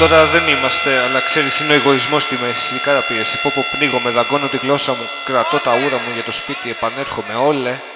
τώρα δεν είμαστε, αλλά ξέρεις, είναι ο εγωισμός στη μέση, η καταπίεση. Πω πνίγομαι, δαγκώνω τη γλώσσα μου, κρατώ τα ούρα μου για το σπίτι, επανέρχομαι, όλε.